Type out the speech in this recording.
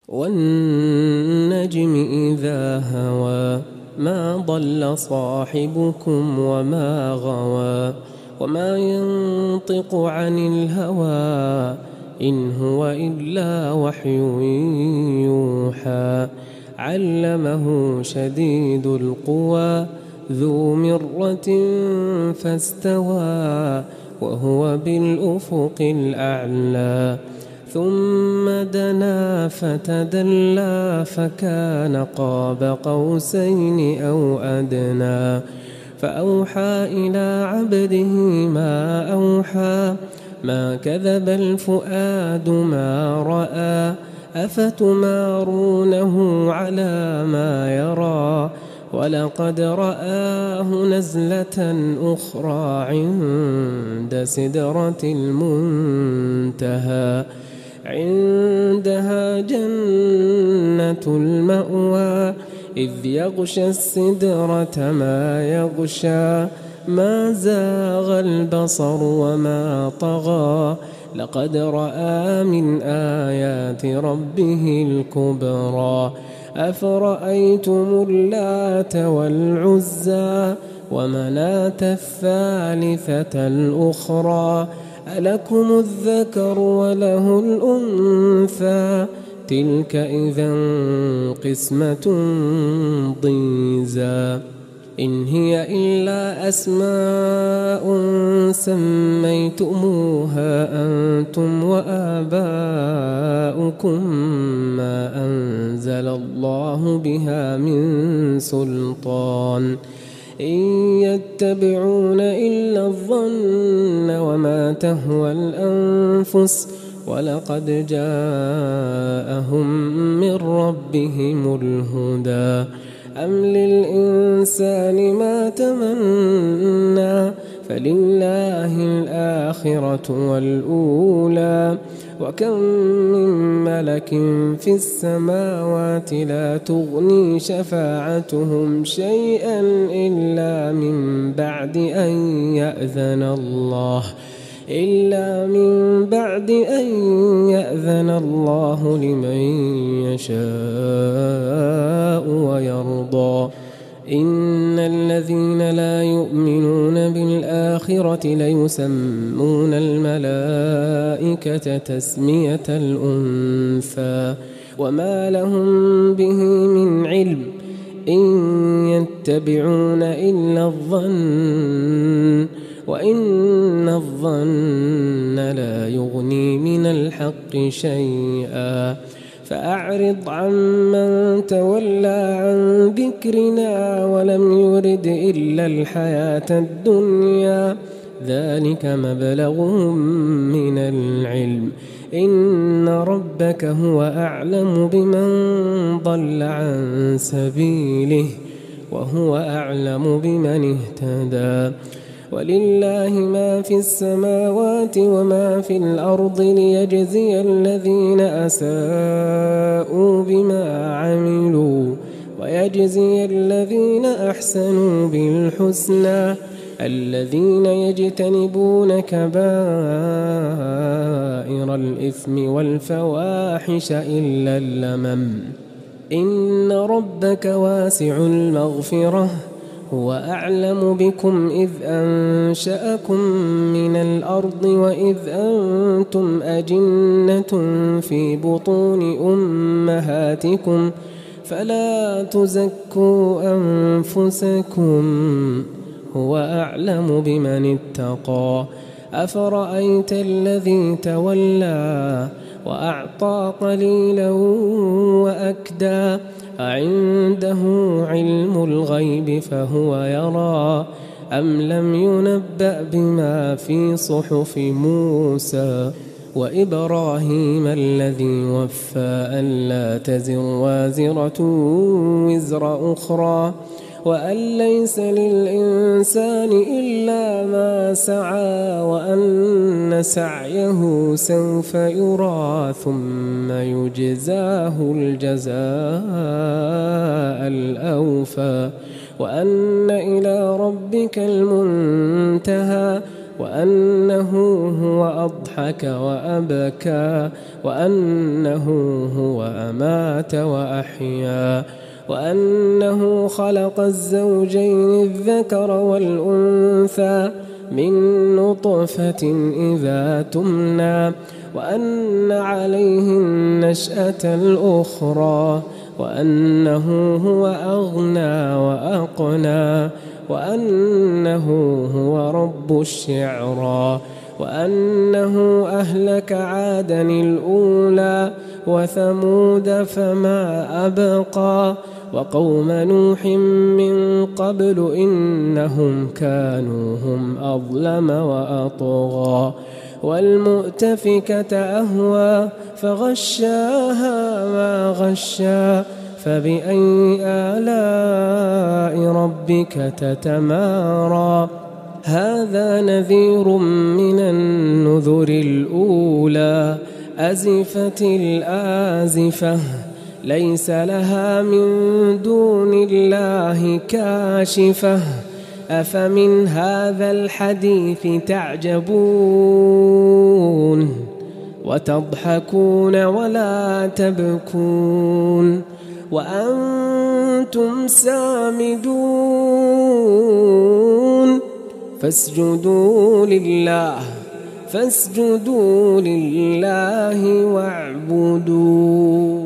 والنجم إذا هوى ما ضل صاحبكم وما غوى وما ينطق عن الهوى إن هو إلا وحي يوحى علمه شديد القوى ذو مرة فاستوى وهو بالأفق الأعلى ثم دنا فتدلى فكان قاب قوسين أو أدنى فأوحى إلى عبده ما أوحى ما كذب الفؤاد ما رأى أفتمارونه على ما يرى ولقد رآه نزلة أخرى عند سدرة المنتهى عندها جنة المأوى إذ يغشى السدرة ما يغشى ما زاغ البصر وما طغى لقد رأى من آيات ربه الكبرى أفرأيتم اللات والعزى ومناة الثالثة الأخرى ألكم الذكر وله الأنثى تلك إذا قسمة ضيزى إن هي إلا أسماء سميتموها أنتم وآباؤكم ما أنزل الله بها من سلطان إن يتبعون إلا الظن وما تهوى الأنفس ولقد جاءهم من ربهم الهدى أم للإنسان ما تمنى فلله الآخرة والأولى وكم من ملك في السماوات لا تغني شفاعتهم شيئا إلا من بعد أن يأذن الله لمن يشاء ويرضى إن الذين لا يؤمنون بالآخرة ليسمون الملائكة تسمية الأنثى وما لهم به من علم إن يتبعون إلا الظن وإن الظن لا يغني من الحق شيئا فأعرض عمن تولى عن ذكرنا ولم يرد إلا الحياة الدنيا ذلك مبلغهم من العلم إن ربك هو أعلم بمن ضل عن سبيله وهو أعلم بمن اهتدى ولله ما في السماوات وما في الأرض ليجزي الذين أساءوا بما عملوا ويجزي الذين أحسنوا بالحسنى الذين يجتنبون كبائر الإثم والفواحش إلا اللمم إن ربك واسع المغفرة هو أعلم بكم إذ أنشأكم من الأرض وإذ أنتم أجنة في بطون أمهاتكم فلا تزكوا أنفسكم هو أعلم بمن اتقى أفرأيت الذي تولى وأعطى قليلا وأكدى أعنده علم الغيب فهو يرى أم لم ينبأ بما في صحف موسى وإبراهيم الذي وفى ألا تزر وازرة وزر أخرى وأن ليس للإنسان إلا ما سعى وأن سعيه سوف يرى ثم يجزاه الجزاء الأوفى وأن إلى ربك المنتهى وأنه هو أضحك وأبكى وأنه هو أمات وأحيا وأنه خلق الزوجين الذكر والأنثى من نطفة إذا تمنى وأن عليه النشأة الأخرى وأنه هو أغنى وأقنى وأنه هو رب الشعرى وأنه أهلك عادا الأولى وثمود فما أبقى وقوم نوح من قبل إنهم كانوا هم أظلم وأطغى والمؤتفكة أهوى فغشاها ما غشا فبأي آلاء ربك تتمارى هذا نذير من النذر الأولى أزفت الآزفة ليس لها من دون الله كاشفة أفمن هذا الحديث تعجبون وتضحكون ولا تبكون وأنتم سامدون فاسجدوا لله واعبدوا